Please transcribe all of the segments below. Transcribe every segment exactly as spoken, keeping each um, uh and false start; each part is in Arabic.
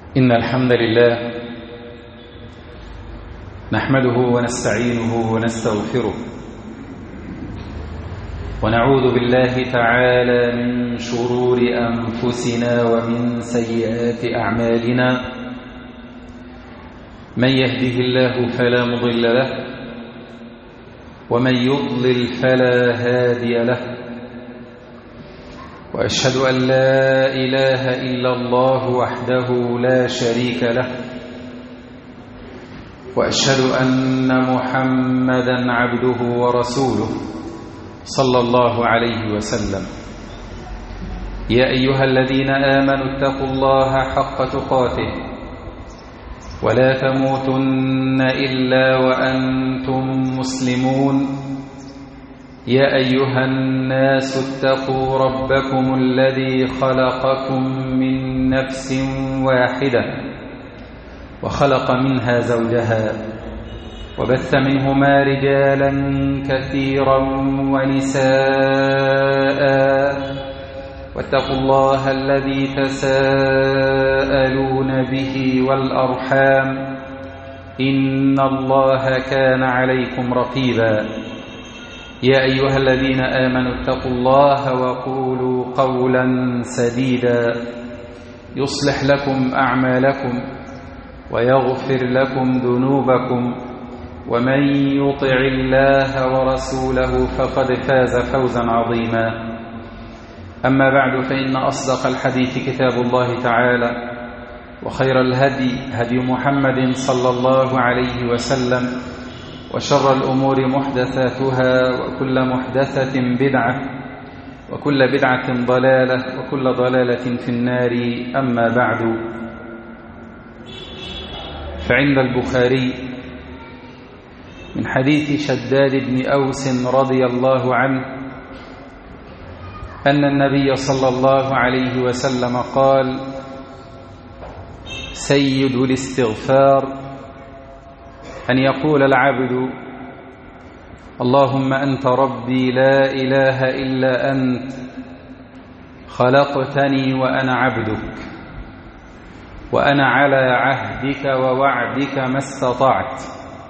إن الحمد لله نحمده ونستعينه ونستغفره ونعوذ بالله تعالى من شرور أنفسنا ومن سيئات أعمالنا. من يهده الله فلا مضل له ومن يضلل فلا هادي له، وأشهد أن لا إله إلا الله وحده لا شريك له، وأشهد أن محمدًا عبده ورسوله صلى الله عليه وسلم. يا أيها الذين آمنوا اتقوا الله حق تقاته ولا تموتن إلا وأنتم مسلمون. يا أيها الناس اتقوا ربكم الذي خلقكم من نفس واحدة وخلق منها زوجها وبث منهما رجالا كثيرا ونساء، واتقوا الله الذي تساءلون به والأرحام إن الله كان عليكم رقيبا. يا أيها الذين آمنوا اتقوا الله وقولوا قولا سديدا يصلح لكم أعمالكم ويغفر لكم ذنوبكم، ومن يطع الله ورسوله فقد فاز فوزا عظيما. أما بعد، فإن أصدق الحديث كتاب الله تعالى، وخير الهدي هدي محمد صلى الله عليه وسلم، وشر الأمور محدثاتها، وكل محدثة بدعة، وكل بدعة ضلالة، وكل ضلالة في النار. أما بعد، فعند البخاري من حديث شداد بن أوس رضي الله عنه أن النبي صلى الله عليه وسلم قال: سيد الاستغفار أن يقول العبد: اللهم أنت ربي لا إله إلا أنت، خلقتني وأنا عبدك، وأنا على عهدك ووعدك ما استطعت،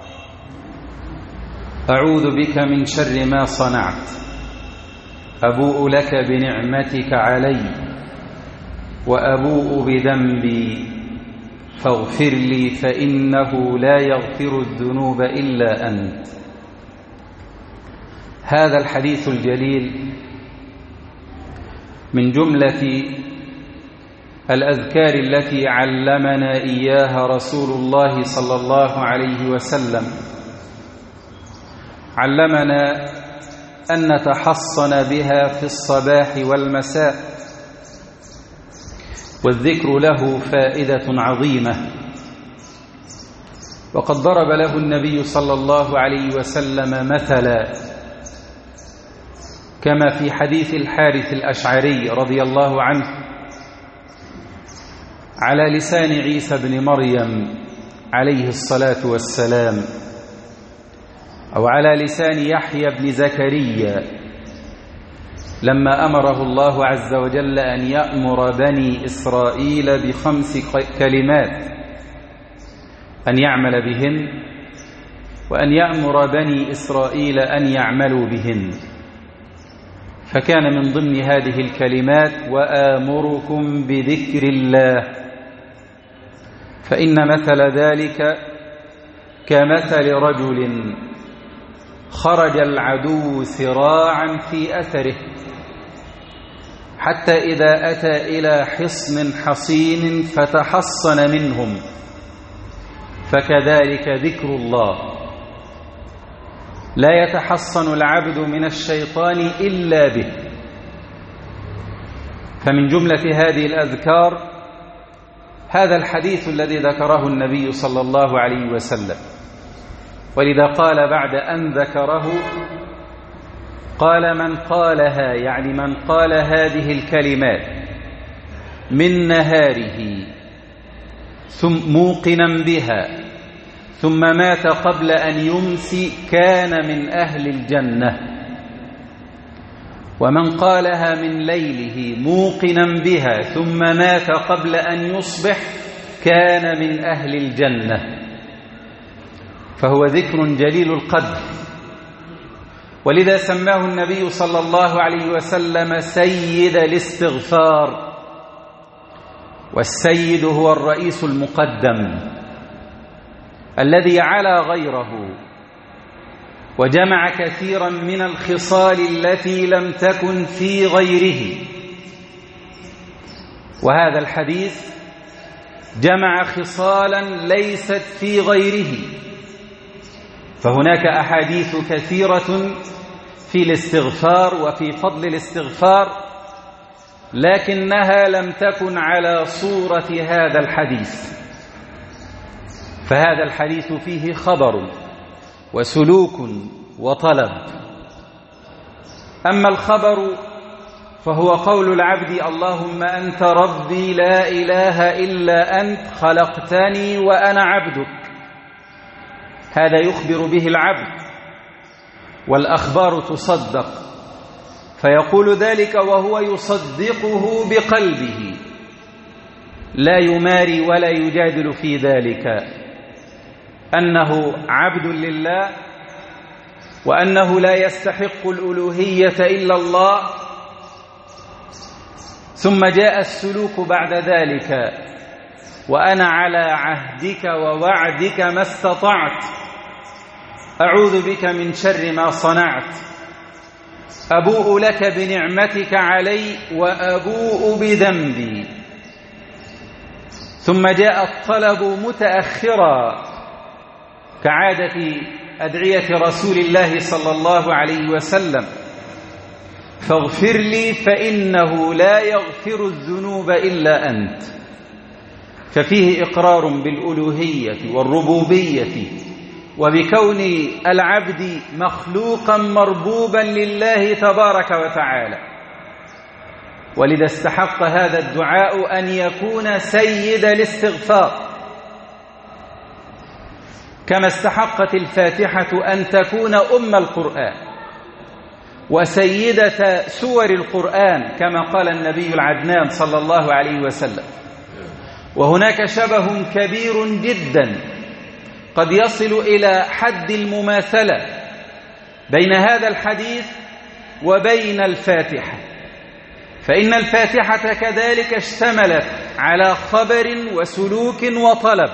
أعوذ بك من شر ما صنعت، أبوء لك بنعمتك علي وأبوء بذنبي فاغفر لي فإنه لا يغفر الذنوب إلا أنت. هذا الحديث الجليل من جملة الأذكار التي علمنا إياها رسول الله صلى الله عليه وسلم. علمنا أن نتحصن بها في الصباح والمساء، والذكر له فائدة عظيمة، وقد ضرب له النبي صلى الله عليه وسلم مثلا، كما في حديث الحارث الأشعري رضي الله عنه على لسان عيسى بن مريم عليه الصلاة والسلام، أو على لسان يحيى بن زكريا لما أمره الله عز وجل أن يأمر بني إسرائيل بخمس كلمات أن يعمل بهن، وأن يأمر بني إسرائيل أن يعملوا بهن. فكان من ضمن هذه الكلمات: وآمركم بذكر الله، فإن مثل ذلك كمثل رجل خرج العدو سراعا في أثره، حتى إذا أتى إلى حصن حصين فتحصن منهم، فكذلك ذكر الله، لا يتحصن العبد من الشيطان إلا به. فمن جملة هذه الأذكار هذا الحديث الذي ذكره النبي صلى الله عليه وسلم، ولذا قال بعد أن ذكره قال: من قالها، يعني من قال هذه الكلمات من نهاره ثم موقنا بها ثم مات قبل أن يمسي كان من أهل الجنة، ومن قالها من ليله موقنا بها ثم مات قبل أن يصبح كان من أهل الجنة، فهو ذكر جليل القدر، ولذا سماه النبي صلى الله عليه وسلم سيد الاستغفار، والسيد هو الرئيس المقدم الذي على غيره وجمع كثيرا من الخصال التي لم تكن في غيره. وهذا الحديث جمع خصالا ليست في غيره، فهناك أحاديث كثيرة في الاستغفار وفي فضل الاستغفار، لكنها لم تكن على صورة هذا الحديث. فهذا الحديث فيه خبر وسلوك وطلب. أما الخبر فهو قول العبد: اللهم أنت ربي لا إله إلا أنت خلقتني وأنا عبدك. هذا يخبر به العبد، والأخبار تصدق، فيقول ذلك وهو يصدقه بقلبه، لا يماري ولا يجادل في ذلك، أنه عبد لله، وأنه لا يستحق الألوهية إلا الله. ثم جاء السلوك بعد ذلك: وأنا على عهدك ووعدك ما استطعت، أعوذ بك من شر ما صنعت، أبوء لك بنعمتك علي وأبوء بذنبي. ثم جاء الطلب متأخرا كعادة أدعية رسول الله صلى الله عليه وسلم: فاغفر لي فإنه لا يغفر الذنوب إلا أنت. ففيه إقرار بالألوهية والربوبية وبكون العبد مخلوقا مربوبا لله تبارك وتعالى، ولذا استحق هذا الدعاء أن يكون سيد الاستغفار، كما استحقت الفاتحة أن تكون أم القرآن وسيدة سور القرآن، كما قال النبي العدنان صلى الله عليه وسلم. وهناك شبه كبير جدا قد يصل إلى حد المماثلة بين هذا الحديث وبين الفاتحة، فإن الفاتحة كذلك اشتملت على خبر وسلوك وطلب،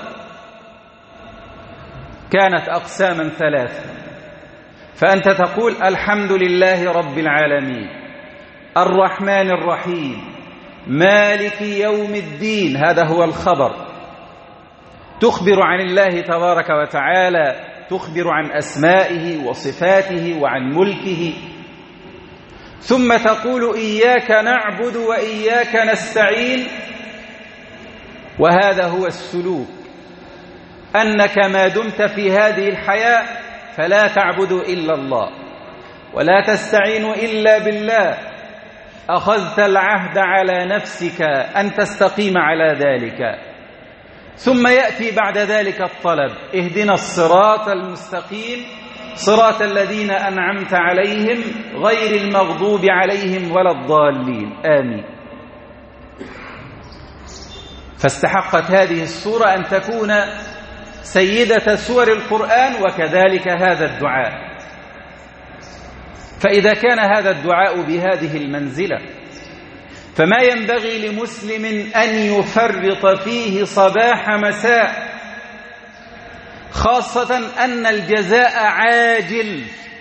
كانت أقساما ثلاثة. فأنت تقول: الحمد لله رب العالمين، الرحمن الرحيم، مالك يوم الدين، هذا هو الخبر، تخبر عن الله تبارك وتعالى، تخبر عن أسمائه وصفاته وعن ملكه. ثم تقول: إياك نعبد وإياك نستعين، وهذا هو السلوك، أنك ما دمت في هذه الحياة فلا تعبد إلا الله ولا تستعين إلا بالله، أخذت العهد على نفسك أن تستقيم على ذلك. ثم يأتي بعد ذلك الطلب: اهدنا الصراط المستقيم صراط الذين أنعمت عليهم غير المغضوب عليهم ولا الضالين، آمين. فاستحقت هذه السورة أن تكون سيدة سور القرآن، وكذلك هذا الدعاء. فإذا كان هذا الدعاء بهذه المنزلة، فما ينبغي لمسلم أن يفرط فيه صباح مساء، خاصة أن الجزاء عاجل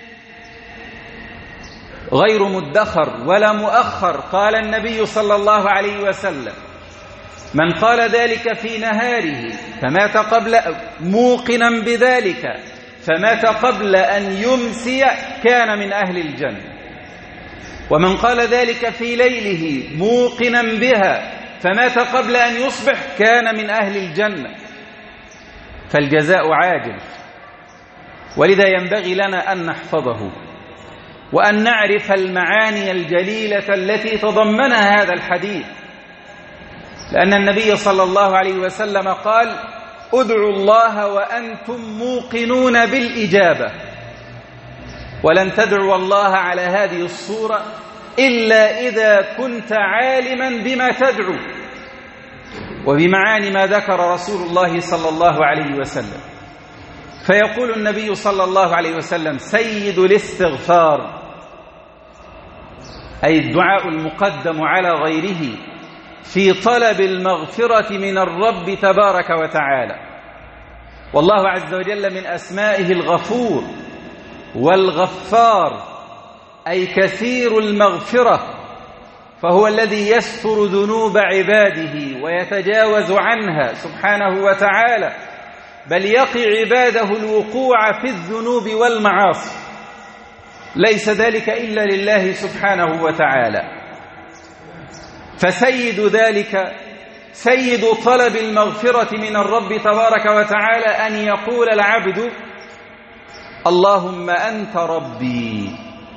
غير مدخر ولا مؤخر. قال النبي صلى الله عليه وسلم: من قال ذلك في نهاره فمات قبل موقنا بذلك فمات قبل أن يمسي كان من أهل الجنة، ومن قال ذلك في ليله موقنا بها فمات قبل أن يصبح كان من أهل الجنة. فالجزاء عاجل، ولذا ينبغي لنا أن نحفظه وأن نعرف المعاني الجليلة التي تضمنها هذا الحديث، لأن النبي صلى الله عليه وسلم قال: ادعوا الله وأنتم موقنون بالإجابة، ولن تدعوا الله على هذه الصورة إلا إذا كنت عالما بما تدعو. وبمعاني ما ذكر رسول الله صلى الله عليه وسلم. فيقول النبي صلى الله عليه وسلم: سيد الاستغفار، أي الدعاء المقدم على غيره في طلب المغفرة من الرب تبارك وتعالى. والله عز وجل من أسمائه الغفور والغفار، أي كثير المغفرة، فهو الذي يستر ذنوب عباده ويتجاوز عنها سبحانه وتعالى، بل يقي عباده الوقوع في الذنوب والمعاصي، ليس ذلك إلا لله سبحانه وتعالى. فسيد ذلك، سيد طلب المغفرة من الرب تبارك وتعالى، أن يقول العبد: اللهم أنت ربي،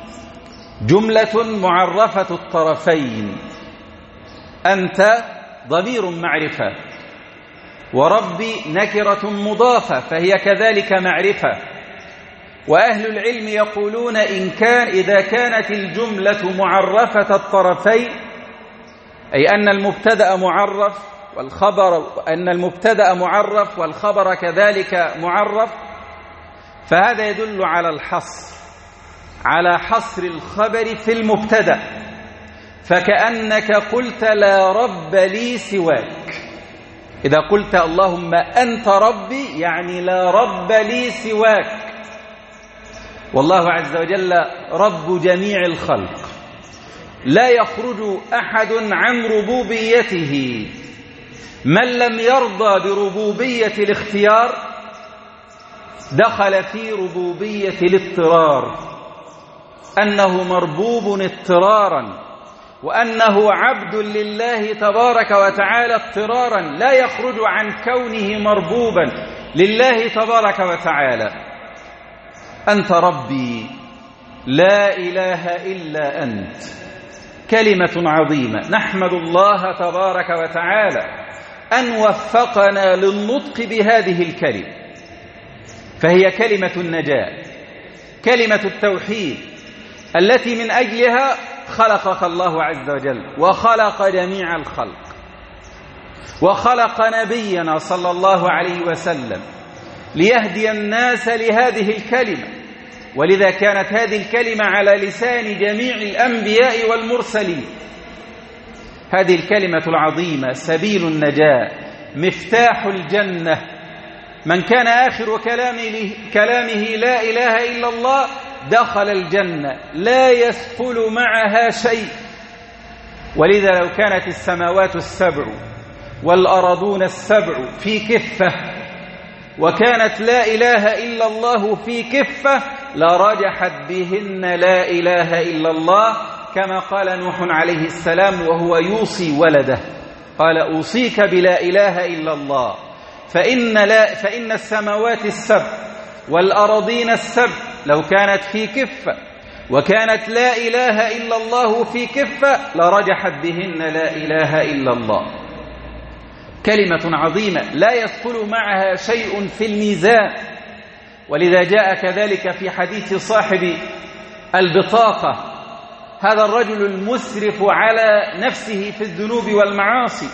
جملة معرفة الطرفين، أنت ضمير معرفة، وربي نكرة مضافة فهي كذلك معرفة. وأهل العلم يقولون إن كان إذا كانت الجملة معرفة الطرفين، أي أن المبتدأ معرف والخبر أن المبتدأ معرف والخبر كذلك معرف، فهذا يدل على الحصر، على حصر الخبر في المبتدأ، فكأنك قلت لا رب لي سواك. إذا قلت اللهم أنت ربي يعني لا رب لي سواك، والله عز وجل رب جميع الخلق، لا يخرج أحد عن ربوبيته. من لم يرضى بربوبية الاختيار دخل في ربوبية الاضطرار، أنه مربوب اضطرارا، وأنه عبد لله تبارك وتعالى اضطرارا، لا يخرج عن كونه مربوبا لله تبارك وتعالى. أنت ربي لا إله إلا أنت، كلمة عظيمة. نحمد الله تبارك وتعالى أن وفقنا للنطق بهذه الكلمة، فهي كلمة النجاة، كلمة التوحيد، التي من أجلها خلقك الله عز وجل وخلق جميع الخلق، وخلق نبينا صلى الله عليه وسلم ليهدي الناس لهذه الكلمة. ولذا كانت هذه الكلمة على لسان جميع الأنبياء والمرسلين. هذه الكلمة العظيمة سبيل النجاة، مفتاح الجنة. من كان آخر كلامه, كلامه لا إله إلا الله دخل الجنة، لا يسفل معها شيء. ولذا لو كانت السماوات السبع والأرضون السبع في كفة، وكانت لا إله إلا الله في كفة، لرجحت بهن لا إله إلا الله، كما قال نوح عليه السلام وهو يوصي ولده، قال أوصيك بلا إله إلا الله، فإن, لا فإن السماوات السبع والأرضين السبع لو كانت في كفة وكانت لا إله إلا الله في كفة لرجحت بهن لا إله إلا الله. كلمة عظيمة لا يدخل معها شيء في الميزان. ولذا جاء كذلك في حديث صاحب البطاقة، هذا الرجل المسرف على نفسه في الذنوب والمعاصي،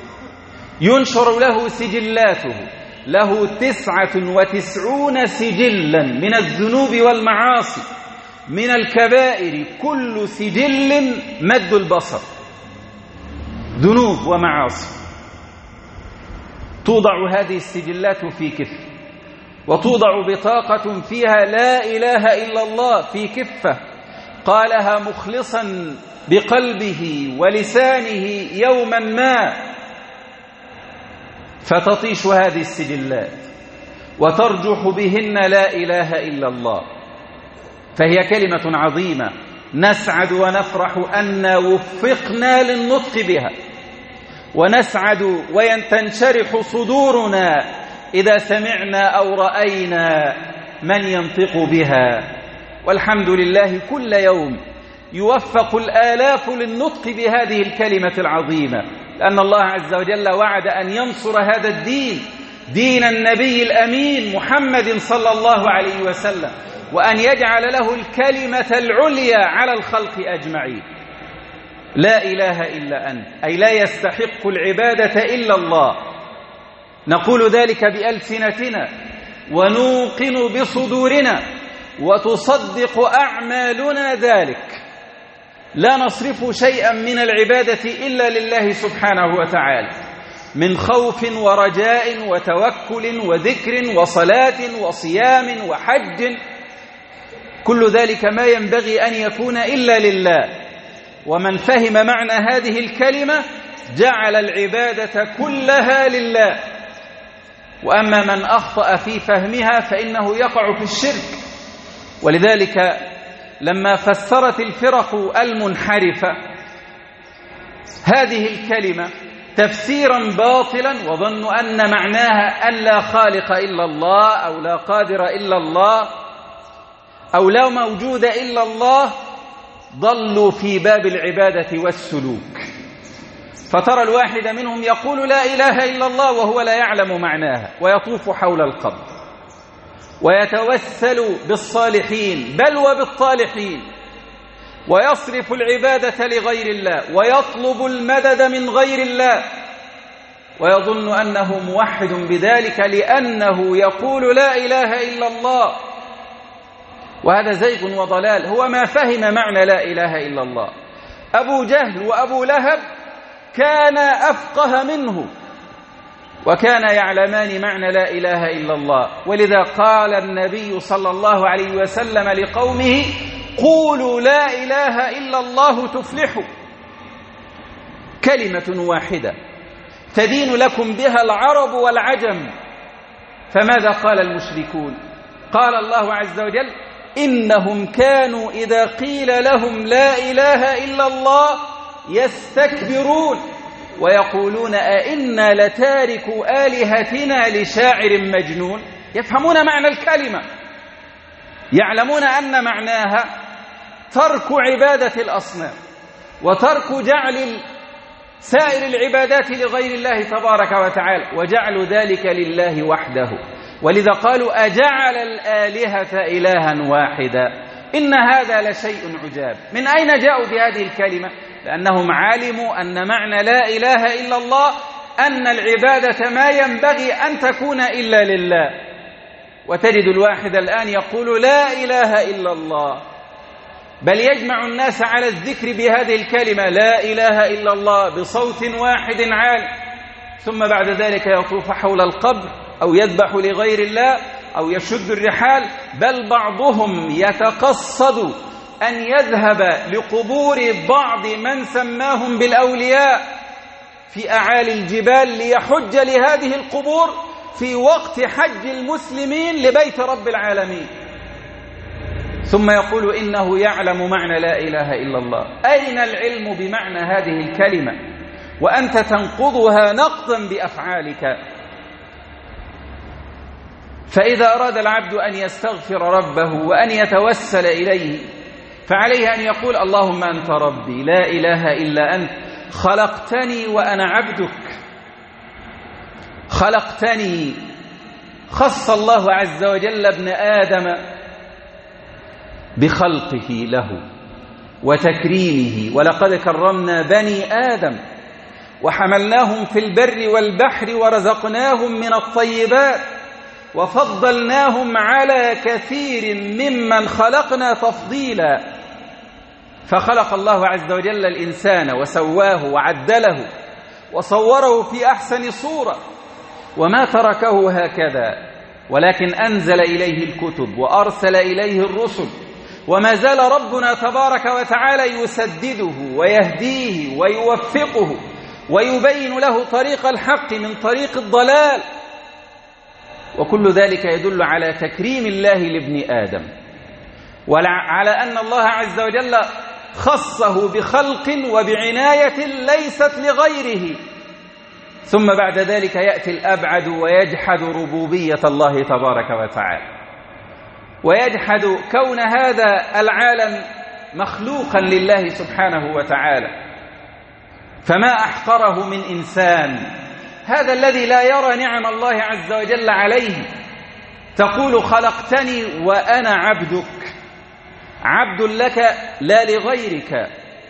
ينشر له سجلاته، له تسعة وتسعون سجلا من الذنوب والمعاصي، من الكبائر كل سجل مد البصر، ذنوب ومعاصي. توضع هذه السجلات في كفة، وتوضع بطاقة فيها لا إله إلا الله في كفة، قالها مخلصا بقلبه ولسانه يوما ما، فتطيش هذه السجلات وترجح بهن لا إله إلا الله. فهي كلمة عظيمة نسعد ونفرح أن وفقنا للنطق بها، ونسعد وتنشرح صدورنا إذا سمعنا أو رأينا من ينطق بها. والحمد لله كل يوم يوفق الآلاف للنطق بهذه الكلمة العظيمة، لأن الله عز وجل وعد أن ينصر هذا الدين، دين النبي الأمين محمد صلى الله عليه وسلم، وأن يجعل له الكلمة العليا على الخلق أجمعين. لا إله إلا أنت، أي لا يستحق العبادة إلا الله. نقول ذلك بألسنتنا ونوقن بصدورنا وتصدق أعمالنا ذلك. لا نصرف شيئا من العبادة إلا لله سبحانه وتعالى، من خوف ورجاء وتوكل وذكر وصلاة وصيام وحج، كل ذلك ما ينبغي أن يكون إلا لله. ومن فهم معنى هذه الكلمة جعل العبادة كلها لله. وأما من أخطأ في فهمها فإنه يقع في الشرك. ولذلك لما فسرت الفرق المنحرفة هذه الكلمة تفسيرا باطلا وظنوا أن معناها أن لا خالق إلا الله أو لا قادر إلا الله أو لا موجود إلا الله، ضلوا في باب العبادة والسلوك. فترى الواحد منهم يقول لا إله إلا الله وهو لا يعلم معناها، ويطوف حول القبر ويتوسل بالصالحين بل وبالطالحين، ويصرف العبادة لغير الله ويطلب المدد من غير الله، ويظن أنه موحد بذلك لأنه يقول لا إله إلا الله. وهذا زيغ وضلال، هو ما فهم معنى لا إله إلا الله. أبو جهل وأبو لهب كان أفقه منه وكان يعلمان معنى لا إله إلا الله. ولذا قال النبي صلى الله عليه وسلم لقومه قولوا لا إله إلا الله تفلحوا. كلمة واحدة تدين لكم بها العرب والعجم. فماذا قال المشركون؟ قال الله عز وجل إنهم كانوا إذا قيل لهم لا إله إلا الله يستكبرون ويقولون أئنا لتاركوا آلهتنا لشاعر مجنون. يفهمون معنى الكلمة، يعلمون أن معناها ترك عبادة الأصنام وترك جعل سائر العبادات لغير الله تبارك وتعالى وجعل ذلك لله وحده. ولذا قالوا أجعل الآلهة إلها واحدا إن هذا لشيء عجاب. من أين جاءوا بهذه الكلمة؟ لأنهم علموا أن معنى لا إله إلا الله أن العبادة ما ينبغي أن تكون إلا لله. وتجد الواحد الآن يقول لا إله إلا الله، بل يجمع الناس على الذكر بهذه الكلمة لا إله إلا الله بصوت واحد عال، ثم بعد ذلك يطوف حول القبر أو يذبح لغير الله أو يشد الرحال، بل بعضهم يتقصد أن يذهب لقبور بعض من سماهم بالأولياء في أعالي الجبال ليحج لهذه القبور في وقت حج المسلمين لبيت رب العالمين، ثم يقول إنه يعلم معنى لا إله إلا الله. أين العلم بمعنى هذه الكلمة وأنت تنقضها نقضا بأفعالك؟ فإذا أراد العبد أن يستغفر ربه وأن يتوسل إليه فعليه أن يقول اللهم أنت ربي لا إله إلا أنت خلقتني وأنا عبدك. خلقتني، خص الله عز وجل ابن آدم بخلقه له وتكريمه، ولقد كرمنا بني آدم وحملناهم في البر والبحر ورزقناهم من الطيبات وفضلناهم على كثير ممن خلقنا تفضيلا. فخلق الله عز وجل الإنسان وسواه وعدله وصوره في أحسن صورة، وما تركه هكذا، ولكن أنزل إليه الكتب وأرسل إليه الرسل، وما زال ربنا تبارك وتعالى يسدده ويهديه ويوفقه ويبين له طريق الحق من طريق الضلال. وكل ذلك يدل على تكريم الله لابن آدم وعلى أن الله عز وجل خصه بخلق وبعناية ليست لغيره. ثم بعد ذلك يأتي الأبعد ويجحد ربوبية الله تبارك وتعالى ويجحد كون هذا العالم مخلوقا لله سبحانه وتعالى. فما أحقره من إنسان هذا الذي لا يرى نعم الله عز وجل عليه. تقول خلقتني وأنا عبدك، عبد لك لا لغيرك.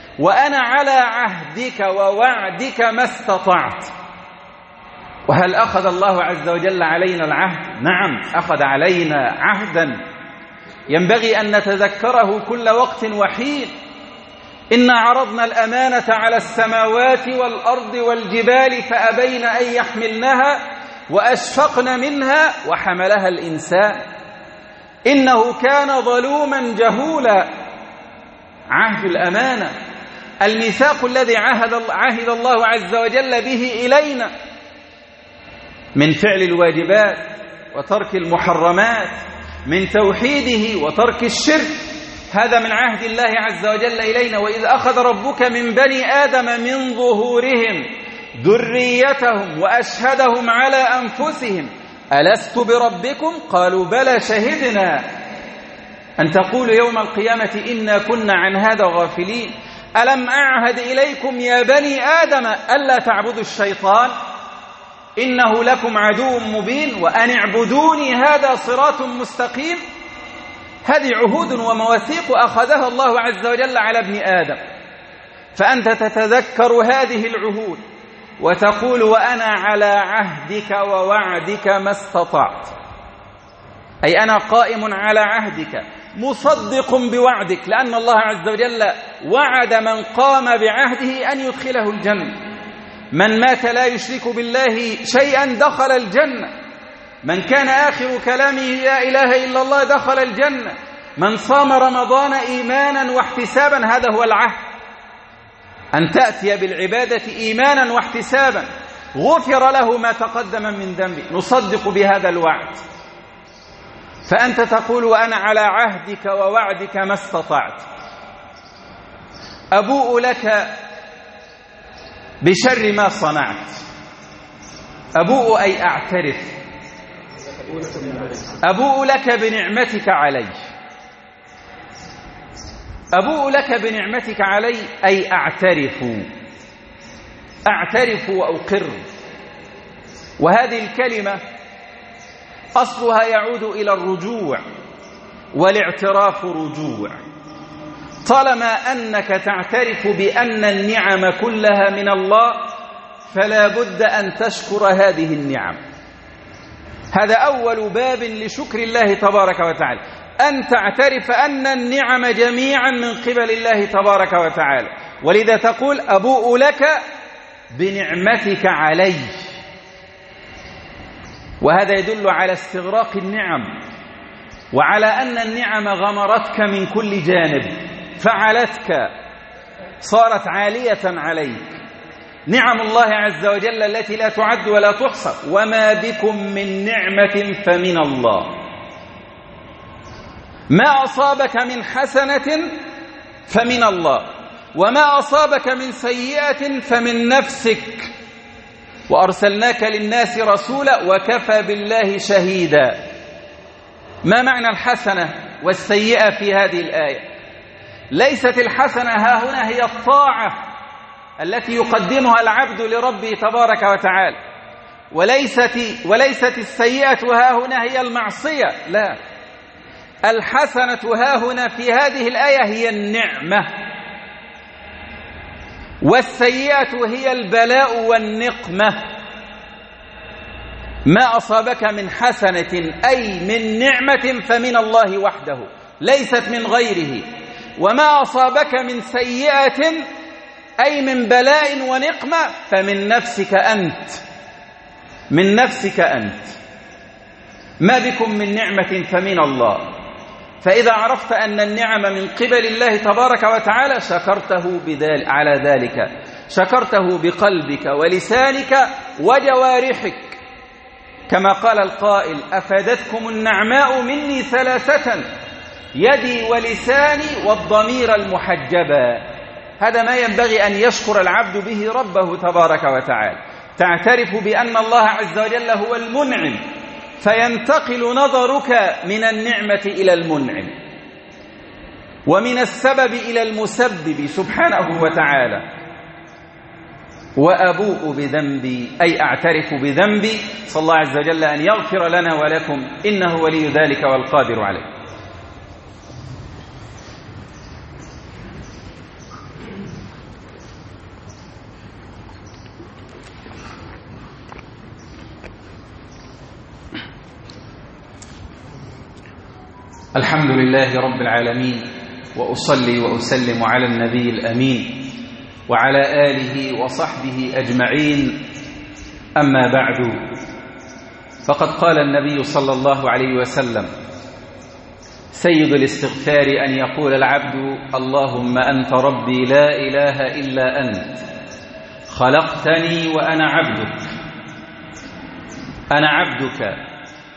وأنا على عهدك ووعدك ما استطعت. وهل أخذ الله عز وجل علينا العهد؟ نعم، أخذ علينا عهدا ينبغي أن نتذكره كل وقت وحين. إنا عرضنا الأمانة على السماوات والأرض والجبال فأبين أن يحملنها وأشفقن منها وحملها الإنسان إنه كان ظلوما جهولا. عهد الأمانة، الميثاق الذي عهد عهد الله عز وجل به إلينا من فعل الواجبات وترك المحرمات، من توحيده وترك الشرك، هذا من عهد الله عز وجل إلينا. وإذ أخذ ربك من بني آدم من ظهورهم ذريتهم وأشهدهم على أنفسهم ألست بربكم قالوا بلى شهدنا أن تقولوا يوم القيامة إنا كنا عن هذا غافلين. ألم أعهد إليكم يا بني آدم ألا تعبدوا الشيطان إنه لكم عدو مبين وأن اعبدوني هذا صراط مستقيم. هذه عهود ومواثيق أخذها الله عز وجل على ابن آدم، فأنت تتذكر هذه العهود وتقول وأنا على عهدك ووعدك ما استطعت، أي أنا قائم على عهدك مصدق بوعدك، لأن الله عز وجل وعد من قام بعهده أن يدخله الجنة. من مات لا يشرك بالله شيئا دخل الجنة، من كان آخر كلامه لا إله إلا الله دخل الجنة، من صام رمضان إيمانا واحتسابا، هذا هو العهد، أن تأتي بالعبادة إيمانا واحتسابا غفر له ما تقدم من ذنبه. نصدق بهذا الوعد، فأنت تقول وأنا على عهدك ووعدك ما استطعت. أبوء لك بشر ما صنعت. أبوء أي أعترف، أبوء لك بنعمتك علي. أبوء لك بنعمتك علي أي أعترف، أعترف وأقر. وهذه الكلمة أصلها يعود إلى الرجوع، والاعتراف رجوع. طالما أنك تعترف بأن النعم كلها من الله فلا بد أن تشكر هذه النعم. هذا أول باب لشكر الله تبارك وتعالى، أن تعترف أن النعم جميعا من قبل الله تبارك وتعالى. ولذا تقول أبوء لك بنعمتك علي، وهذا يدل على استغراق النعم وعلى أن النعم غمرتك من كل جانب، فعلتك، صارت عالية عليك. نعم الله عز وجل التي لا تعد ولا تحصى. وما بكم من نعمة فمن الله. ما أصابك من حسنة فمن الله، وما أصابك من سيئة فمن نفسك، وأرسلناك للناس رسولا وكفى بالله شهيدا. ما معنى الحسنة والسيئة في هذه الآية؟ ليست الحسنة ها هنا هي الطاعة التي يقدمها العبد لربه تبارك وتعالى، وليست, وليست السيئة ها هنا هي المعصية، لا، الحسنة ها هنا في هذه الآية هي النعمة، والسيئة هي البلاء والنقمة. ما أصابك من حسنة أي من نعمة فمن الله وحده، ليست من غيره. وما أصابك من سيئة أي من بلاء ونقمة فمن نفسك أنت، من نفسك أنت. ما بكم من نعمة فمن الله. فإذا عرفت أن النعم من قبل الله تبارك وتعالى شكرته بذلك، على ذلك شكرته بقلبك ولسانك وجوارحك، كما قال القائل أفادتكم النعماء مني ثلاثة يدي ولساني والضمير المحجبا. هذا ما ينبغي أن يشكر العبد به ربه تبارك وتعالى. تعترف بأن الله عز وجل هو المنعم، فينتقل نظرك من النعمة إلى المنعم، ومن السبب إلى المسبب سبحانه وتعالى. وأبوء بذنبي أي أعترف بذنبي، صلى الله عز وجل أن يغفر لنا ولكم إنه ولي ذلك والقادر عليه. الحمد لله رب العالمين، وأصلي وأسلم على النبي الأمين وعلى آله وصحبه أجمعين. أما بعد، فقد قال النبي صلى الله عليه وسلم: سيد الاستغفار أن يقول العبد: اللهم أنت ربي لا إله إلا أنت، خلقتني وأنا عبدك. أنا عبدك،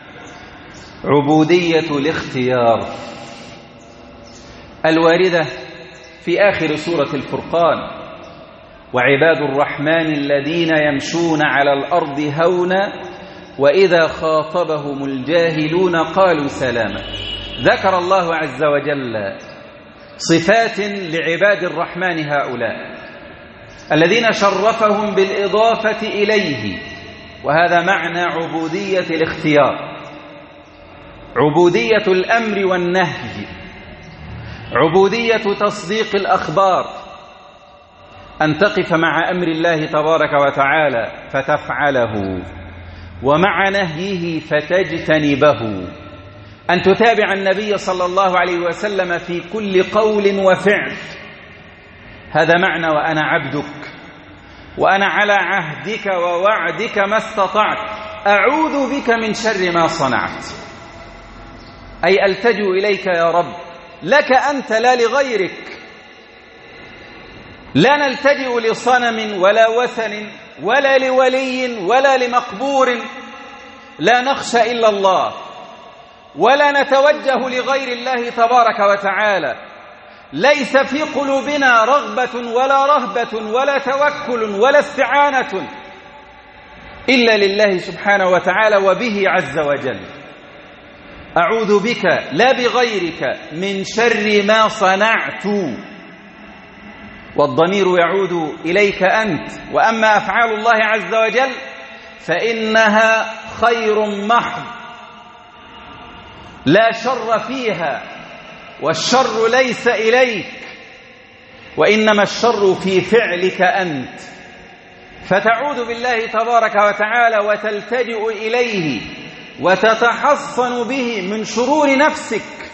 عبودية الاختيار الواردة في آخر سورة الفرقان: وعباد الرحمن الذين يمشون على الأرض هونا وإذا خاطبهم الجاهلون قالوا سلاما. ذكر الله عز وجل صفات لعباد الرحمن هؤلاء الذين شرفهم بالإضافة إليه، وهذا معنى عبودية الاختيار، عبودية الأمر والنهي، عبودية تصديق الأخبار، أن تقف مع أمر الله تبارك وتعالى فتفعله ومع نهيه فتجتنبه، أن تتابع النبي صلى الله عليه وسلم في كل قول وفعل. هذا معنى وأنا عبدك، وأنا على عهدك ووعدك ما استطعت، أعوذ بك من شر ما صنعت، أي ألتجئ إليك يا رب، لك أنت لا لغيرك. لا نلتجئ لصنم ولا وثن ولا لولي ولا لمقبور، لا نخشى إلا الله، ولا نتوجه لغير الله تبارك وتعالى. ليس في قلوبنا رغبة ولا رهبة ولا توكل ولا استعانة إلا لله سبحانه وتعالى وبه عز وجل. أعوذ بك لا بغيرك من شر ما صنعت، والضمير يعود إليك أنت. وأما أفعال الله عز وجل فإنها خير محض لا شر فيها، والشر ليس إليك، وإنما الشر في فعلك أنت. فتعوذ بالله تبارك وتعالى وتلتجئ إليه وتتحصن به من شرور نفسك،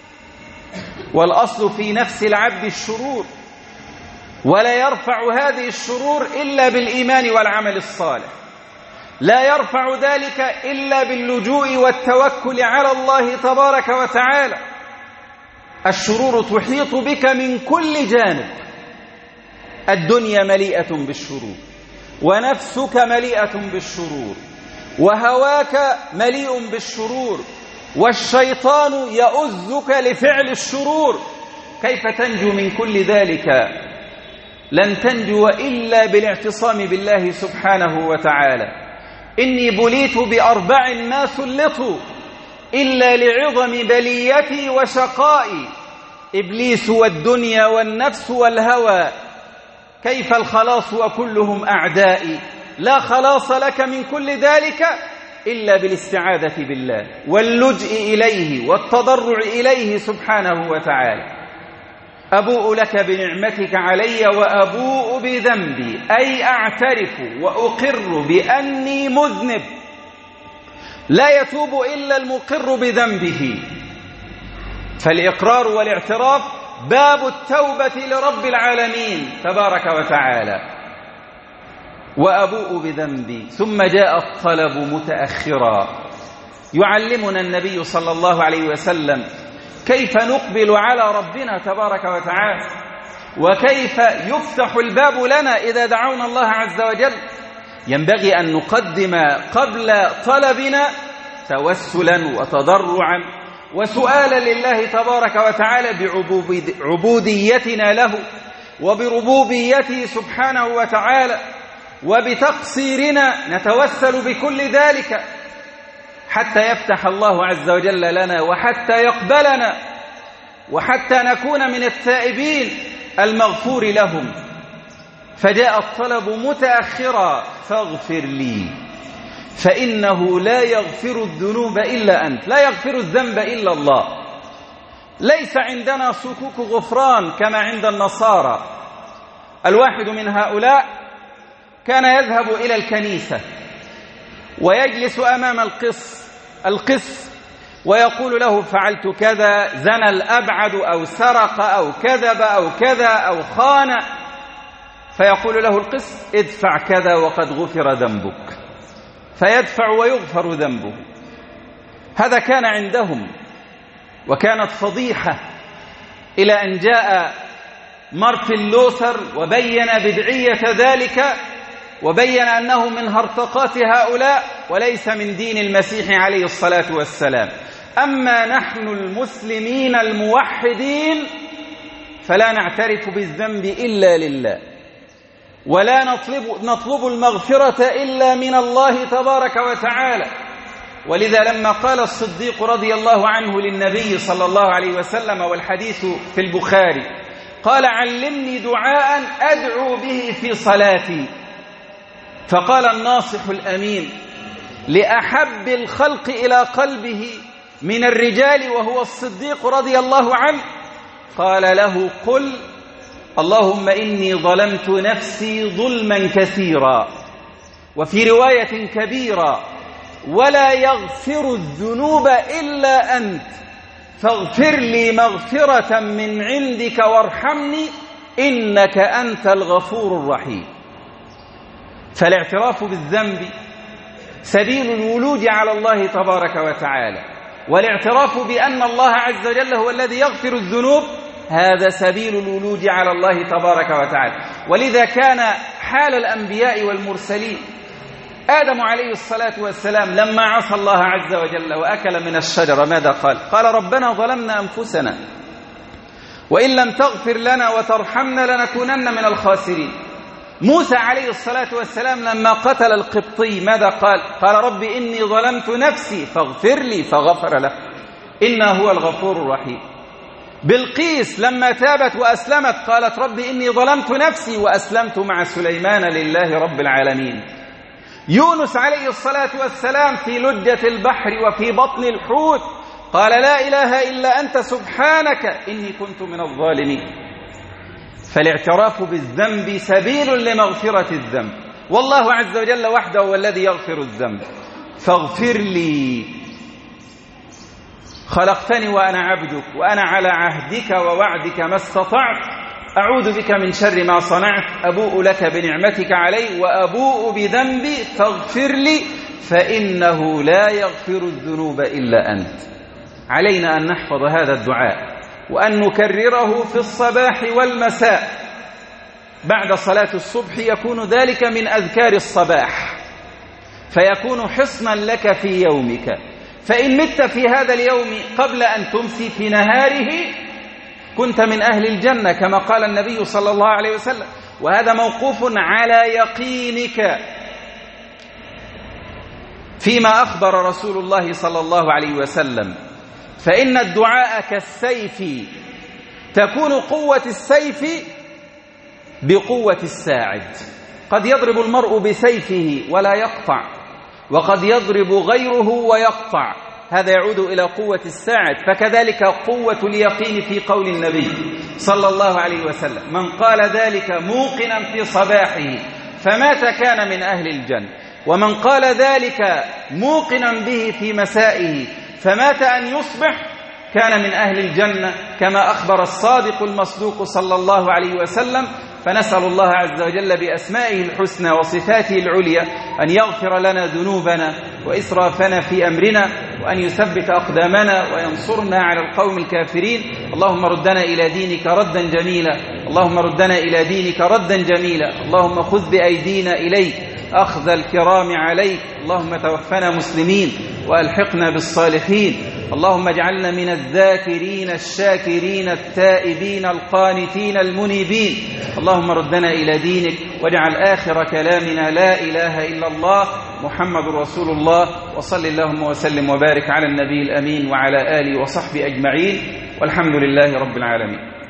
والأصل في نفس العبد الشرور، ولا يرفع هذه الشرور إلا بالإيمان والعمل الصالح، لا يرفع ذلك إلا باللجوء والتوكل على الله تبارك وتعالى. الشرور تحيط بك من كل جانب، الدنيا مليئة بالشرور، ونفسك مليئة بالشرور، وهواك مليء بالشرور، والشيطان يؤزك لفعل الشرور. كيف تنجو من كل ذلك؟ لن تنجو إلا بالاعتصام بالله سبحانه وتعالى. إني بليت بأربع ما سلطوا إلا لعظم بليتي وشقائي: إبليس والدنيا والنفس والهوى. كيف الخلاص وكلهم أعدائي؟ لا خلاص لك من كل ذلك إلا بالاستعاذة بالله واللجئ إليه والتضرع إليه سبحانه وتعالى. أبوء لك بنعمتك علي وأبوء بذنبي، أي أعترف وأقر بأني مذنب. لا يتوب إلا المقر بذنبه، فالإقرار والاعتراف باب التوبة لرب العالمين تبارك وتعالى. وأبوء بذنبي. ثم جاء الطلب متأخرا، يعلمنا النبي صلى الله عليه وسلم كيف نقبل على ربنا تبارك وتعالى، وكيف يفتح الباب لنا إذا دعونا الله عز وجل. ينبغي أن نقدم قبل طلبنا توسلا وتضرعا وسؤالا لله تبارك وتعالى بعبوديتنا له وبربوبيته سبحانه وتعالى، وبتقصيرنا نتوسل بكل ذلك حتى يفتح الله عز وجل لنا، وحتى يقبلنا، وحتى نكون من التائبين المغفور لهم. فجاء الطلب متأخرا: فاغفر لي فإنه لا يغفر الذنوب إلا أنت. لا يغفر الذنب إلا الله. ليس عندنا صكوك غفران كما عند النصارى. الواحد من هؤلاء كان يذهب إلى الكنيسة ويجلس أمام القس القس ويقول له فعلت كذا، زنى الأبعد أو سرق أو كذب أو كذا أو خان، فيقول له القس ادفع كذا وقد غفر ذنبك، فيدفع ويغفر ذنبه. هذا كان عندهم، وكانت فضيحة إلى أن جاء مارتن لوثر وبين بدعية ذلك، وبين أنه من هرطقات هؤلاء وليس من دين المسيح عليه الصلاة والسلام. أما نحن المسلمين الموحدين فلا نعترف بالذنب إلا لله، ولا نطلب, نطلب المغفرة إلا من الله تبارك وتعالى. ولذا لما قال الصديق رضي الله عنه للنبي صلى الله عليه وسلم، والحديث في البخاري، قال علمني دعاء أدعو به في صلاتي، فقال الناصح الأمين لأحب الخلق إلى قلبه من الرجال وهو الصديق رضي الله عنه، قال له قل اللهم إني ظلمت نفسي ظلما كثيرا، وفي رواية كبيرة، ولا يغفر الذنوب إلا أنت، فاغفر لي مغفرة من عندك وارحمني إنك أنت الغفور الرحيم. فالاعتراف بالذنب سبيل الولوج على الله تبارك وتعالى، والاعتراف بأن الله عز وجل هو الذي يغفر الذنوب هذا سبيل الولوج على الله تبارك وتعالى. ولذا كان حال الأنبياء والمرسلين. آدم عليه الصلاة والسلام لما عصى الله عز وجل وأكل من الشجرة ماذا قال؟ قال ربنا ظلمنا أنفسنا وإن لم تغفر لنا وترحمنا لنكونن من الخاسرين. موسى عليه الصلاة والسلام لما قتل القبطي ماذا قال؟ قال رب إني ظلمت نفسي فاغفر لي، فغفر له إنه هو الغفور الرحيم. بلقيس لما تابت وأسلمت قالت رب إني ظلمت نفسي وأسلمت مع سليمان لله رب العالمين. يونس عليه الصلاة والسلام في لجة البحر وفي بطن الحوت قال لا إله إلا أنت سبحانك إني كنت من الظالمين. فالاعتراف بالذنب سبيل لمغفرة الذنب، والله عز وجل وحده هو الذي يغفر الذنب. فاغفر لي، خلقتني وأنا عبدك وأنا على عهدك ووعدك ما استطعت، أعوذ بك من شر ما صنعت، أبوء لك بنعمتك علي وأبوء بذنبي فاغفر لي فإنه لا يغفر الذنوب إلا أنت. علينا أن نحفظ هذا الدعاء وأن نكرره في الصباح والمساء. بعد صلاة الصبح يكون ذلك من أذكار الصباح، فيكون حصنا لك في يومك. فإن مت في هذا اليوم قبل أن تمسي في نهاره كنت من أهل الجنة كما قال النبي صلى الله عليه وسلم، وهذا موقوف على يقينك فيما أخبر رسول الله صلى الله عليه وسلم. فإن الدعاء كالسيف، تكون قوة السيف بقوة الساعد. قد يضرب المرء بسيفه ولا يقطع، وقد يضرب غيره ويقطع، هذا يعود إلى قوة الساعد. فكذلك قوة اليقين في قول النبي صلى الله عليه وسلم من قال ذلك موقنا في صباحه فمات كان من أهل الجنة، ومن قال ذلك موقنا به في مسائه فمات أن يصبح كان من أهل الجنة كما أخبر الصادق المصدوق صلى الله عليه وسلم. فنسأل الله عز وجل بأسمائه الحسنى وصفاته العليا أن يغفر لنا ذنوبنا وإسرافنا في أمرنا، وأن يثبت أقدامنا وينصرنا على القوم الكافرين. اللهم ردنا إلى دينك ردا جميلا، اللهم ردنا إلى دينك ردا جميلا، اللهم خذ بأيدينا إليك أخذ الكرام عليك، اللهم توفنا مسلمين وألحقنا بالصالحين، اللهم اجعلنا من الذاكرين الشاكرين التائبين القانتين المنيبين. اللهم ردنا إلى دينك واجعل آخر كلامنا لا إله إلا الله محمد رسول الله. وصل اللهم وسلم وبارك على النبي الأمين وعلى آله وصحبه أجمعين، والحمد لله رب العالمين.